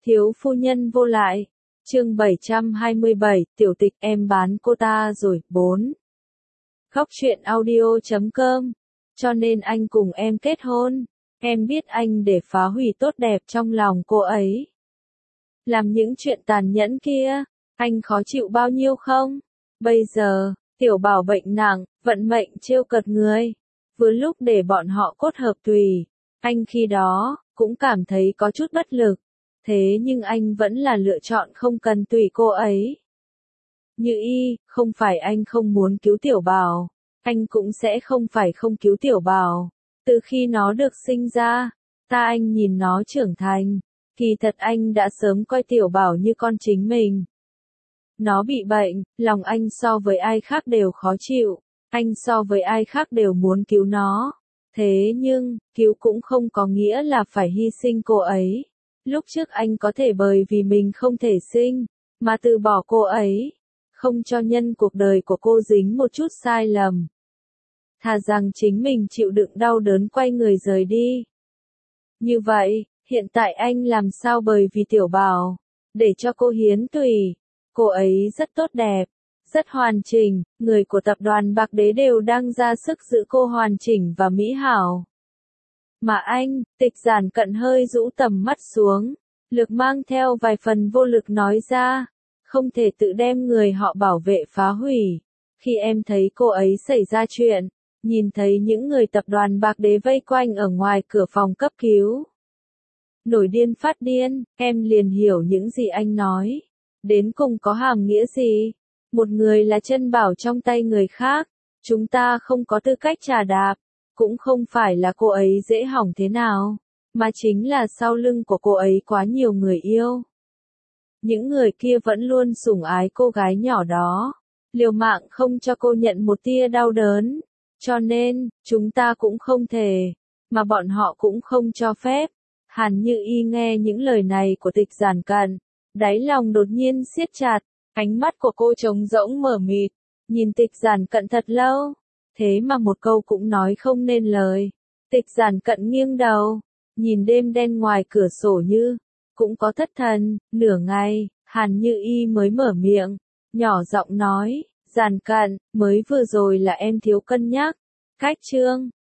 Thiếu phu nhân vô lại. Chương 727, tiểu tịch em bán cô ta rồi. 4. Khóc chuyện audio.com. Cho nên anh cùng em kết hôn. Em biết anh để phá hủy tốt đẹp trong lòng cô ấy. Làm những chuyện tàn nhẫn kia, anh khó chịu bao nhiêu không? Bây giờ, tiểu bảo bệnh nặng, vận mệnh trêu cợt người. Vừa lúc để bọn họ cốt hợp tùy. Anh khi đó, cũng cảm thấy có chút bất lực. Thế nhưng anh vẫn là lựa chọn không cần tùy cô ấy. Như y, không phải anh không muốn cứu tiểu bảo. Anh cũng sẽ không phải không cứu tiểu bảo. Từ khi nó được sinh ra, anh nhìn nó trưởng thành. Kỳ thật anh đã sớm coi tiểu bảo như con chính mình. Nó bị bệnh, lòng anh so với ai khác đều khó chịu. Anh so với ai khác đều muốn cứu nó. Thế nhưng, cứu cũng không có nghĩa là phải hy sinh cô ấy. Lúc trước anh có thể bởi vì mình không thể sinh, mà từ bỏ cô ấy. Không cho nhân cuộc đời của cô dính một chút sai lầm. Thà rằng chính mình chịu đựng đau đớn quay người rời đi. Như vậy, hiện tại anh làm sao bởi vì tiểu bảo, để cho cô hiến tùy. Cô ấy rất tốt đẹp, rất hoàn chỉnh, người của tập đoàn Bạc Đế đều đang ra sức giữ cô hoàn chỉnh và mỹ hảo. Mà anh, Tịch Giản Cận hơi rũ tầm mắt xuống, lực mang theo vài phần vô lực nói ra, không thể tự đem người họ bảo vệ phá hủy. Khi em thấy cô ấy xảy ra chuyện, nhìn thấy những người tập đoàn Bạc Đế vây quanh ở ngoài cửa phòng cấp cứu. Nổi điên phát điên, em liền hiểu những gì anh nói. Đến cùng có hàm nghĩa gì? Một người là chân bảo trong tay người khác, chúng ta không có tư cách trà đạp. Cũng không phải là cô ấy dễ hỏng thế nào, mà chính là sau lưng của cô ấy quá nhiều người yêu. Những người kia vẫn luôn sủng ái cô gái nhỏ đó, liều mạng không cho cô nhận một tia đau đớn. Cho nên, chúng ta cũng không thể, mà bọn họ cũng không cho phép. Hàn Như Y nghe những lời này của Tịch Giản Cận, đáy lòng đột nhiên siết chặt, ánh mắt của cô trống rỗng mờ mịt, nhìn Tịch Giản Cận thật lâu. Thế mà một câu cũng nói không nên lời. Tịch Giản Cận nghiêng đầu, nhìn đêm đen ngoài cửa sổ như, cũng có thất thần. Nửa ngày, Hàn Như Y mới mở miệng, nhỏ giọng nói, Giản Cận, mới vừa rồi là em thiếu cân nhắc. Cách chương